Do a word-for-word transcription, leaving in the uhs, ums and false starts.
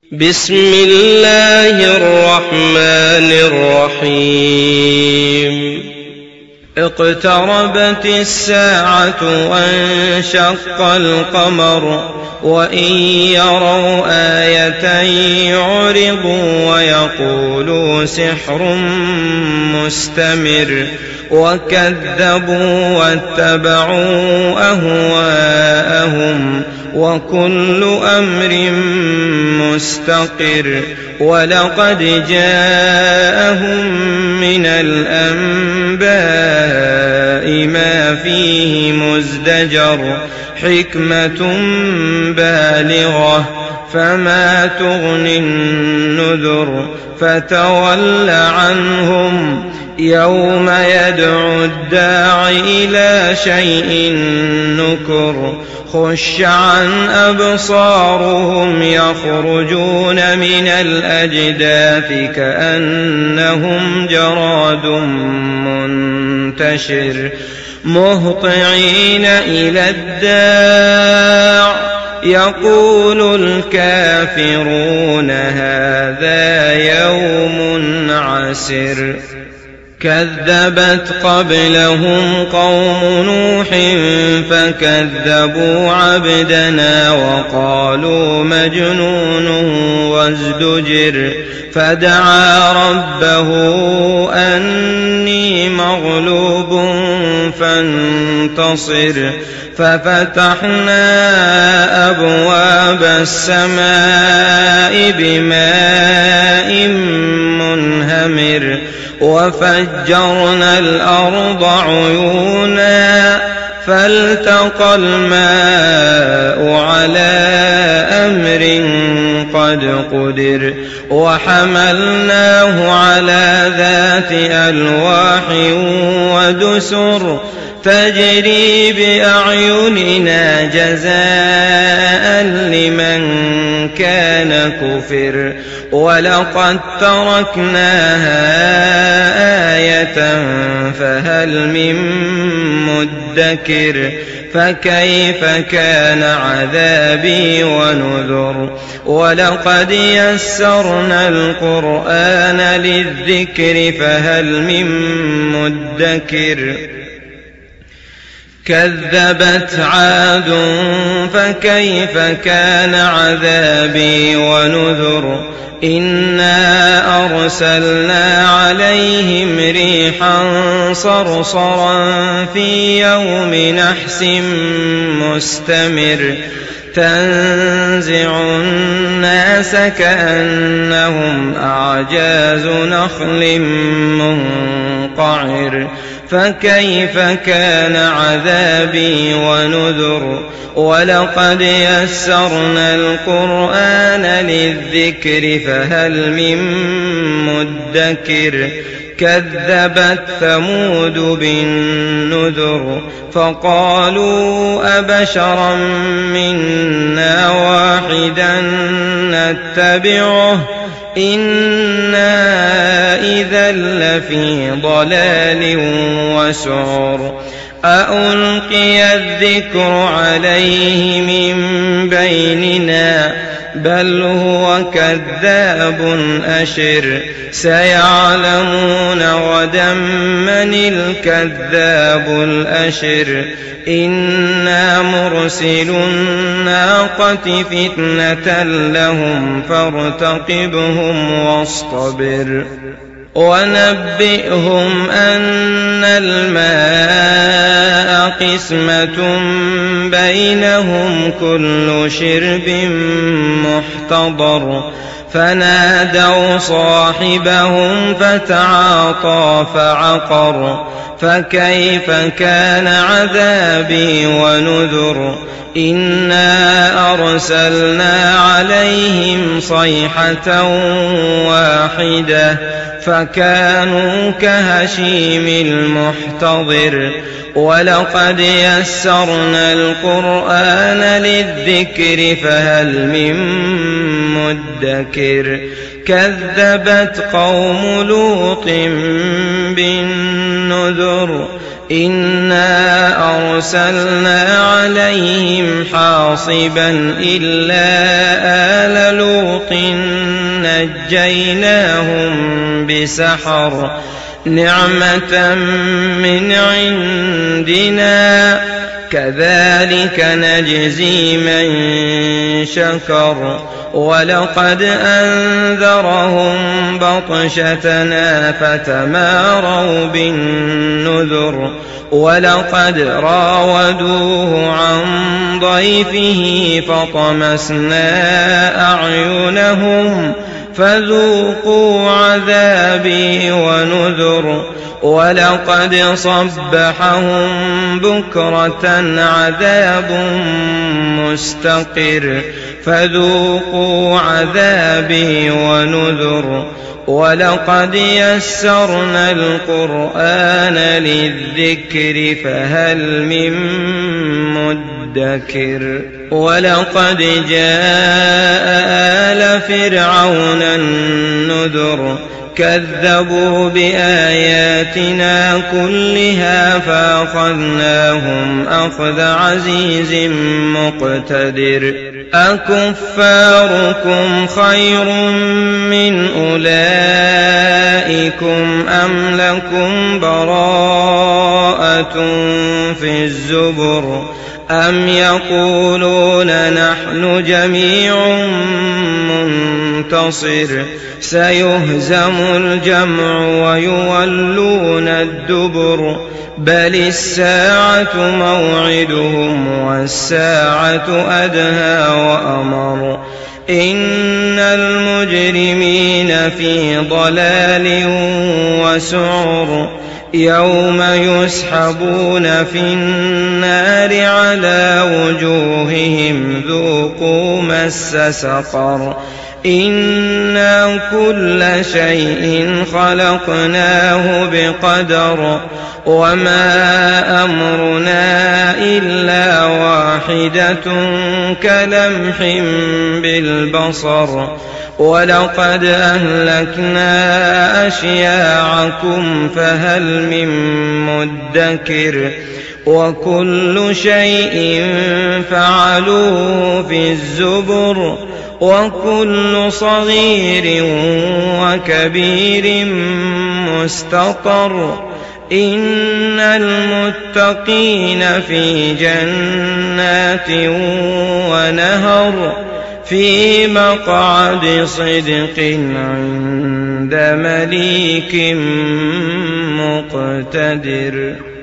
بسم الله الرحمن الرحيم اقتربت الساعة وانشق القمر وإن يروا آية يعرضوا ويقولوا سحر مستمر وكذبوا واتبعوا أهواءهم وكل أمر مستقر ولقد جاءهم من الأنباء ما فيه مزدجر حكمة بالغة فما تغني النذر فتول عنهم يوم يدعو الداع إلى شيء نكر خش عن أبصارهم يخرجون من الأجداث كأنهم جراد منتشر مهطعين إلى الداع يقول الكافرون هذا يوم عسر كذبت قبلهم قوم نوح فكذبوا عبدنا وقالوا مجنون وازدجر فدعا ربه أني مغلوب فانتصر ففتحنا أبواب السماء بماء منهمر وفجرنا الأرض عيونا فالتقى الماء على أمر قد قدر وحملناه على ذات ألواح ودسر تجري بأعيننا جزاء لمن كان كفر ولقد تركناها آية فهل من مدكر فكيف كان عذابي ونذر ولقد يسرنا القرآن للذكر فهل من مدكر كذبت عاد فكيف كان عذابي ونذر إنا أرسلنا عليهم ريحا صرصرا في يوم نحس مستمر تنزع الناس كأنهم أعجاز نخل منقعر فكيف كان عذابي ونذر ولقد يسرنا القرآن للذكر فهل من مدكر كذبت ثمود بالنذر فقالوا أبشرا منا واحدا نتبعه إنا إذا لفي ضلال وسعر أألقي الذكر عليه من بيننا بل هو كذاب أشر سيعلمون غدا من الكذاب الأشر إنا مرسل الناقة فتنة لهم فارتقبهم واصطبر ونبئهم أن الماء قسمة بينهم كل شرب محتضر فنادوا صاحبهم فتعاطى فعقر فكيف كان عذابي ونذر إنا أرسلنا عليهم صيحة واحدة فكانوا كهشيم المحتضر ولقد يسرنا القرآن للذكر فهل من مدكر كذبت قوم لوط بالنذر إنا أرسلنا عليهم حاصبا إلا آل لوط لوط نجيناهم بسحر نعمة من عندنا كذلك نجزي من شكر ولقد أنذرهم بطشتنا فتماروا بالنذر ولقد راودوه عن ضيفه فطمسنا أعينهم فذوقوا عذابي ونذر ولقد صبحهم بكرة عذاب مستقر فذوقوا عذابي ونذر ولقد يسرنا القرآن للذكر فهل من مدكر ولقد جاء آل فرعون النذر كذبوا بآياتنا كلها فأخذناهم أخذ عزيز مقتدر أكفاركم خير من أولئكم أم لكم براءة في الزبر أم يقولون نحن جميع منتصر سيهزم الجمع ويولون الدبر بل الساعة موعدهم والساعة أدهى وأمر إن المجرمين في ضلال وسعر يوم يسحبون في النار على وجوههم ذوقوا مس سقر إنا كل شيء خلقناه بقدر وما أمرنا إلا واحدة كلمح بالبصر ولقد أهلكنا أشياعكم فهل من مدكر وكل شيء فعلوه في الزبر وكل صغير وكبير مستطر إن المتقين في جنات ونهر في مقعد صدق عند مليك مقتدر.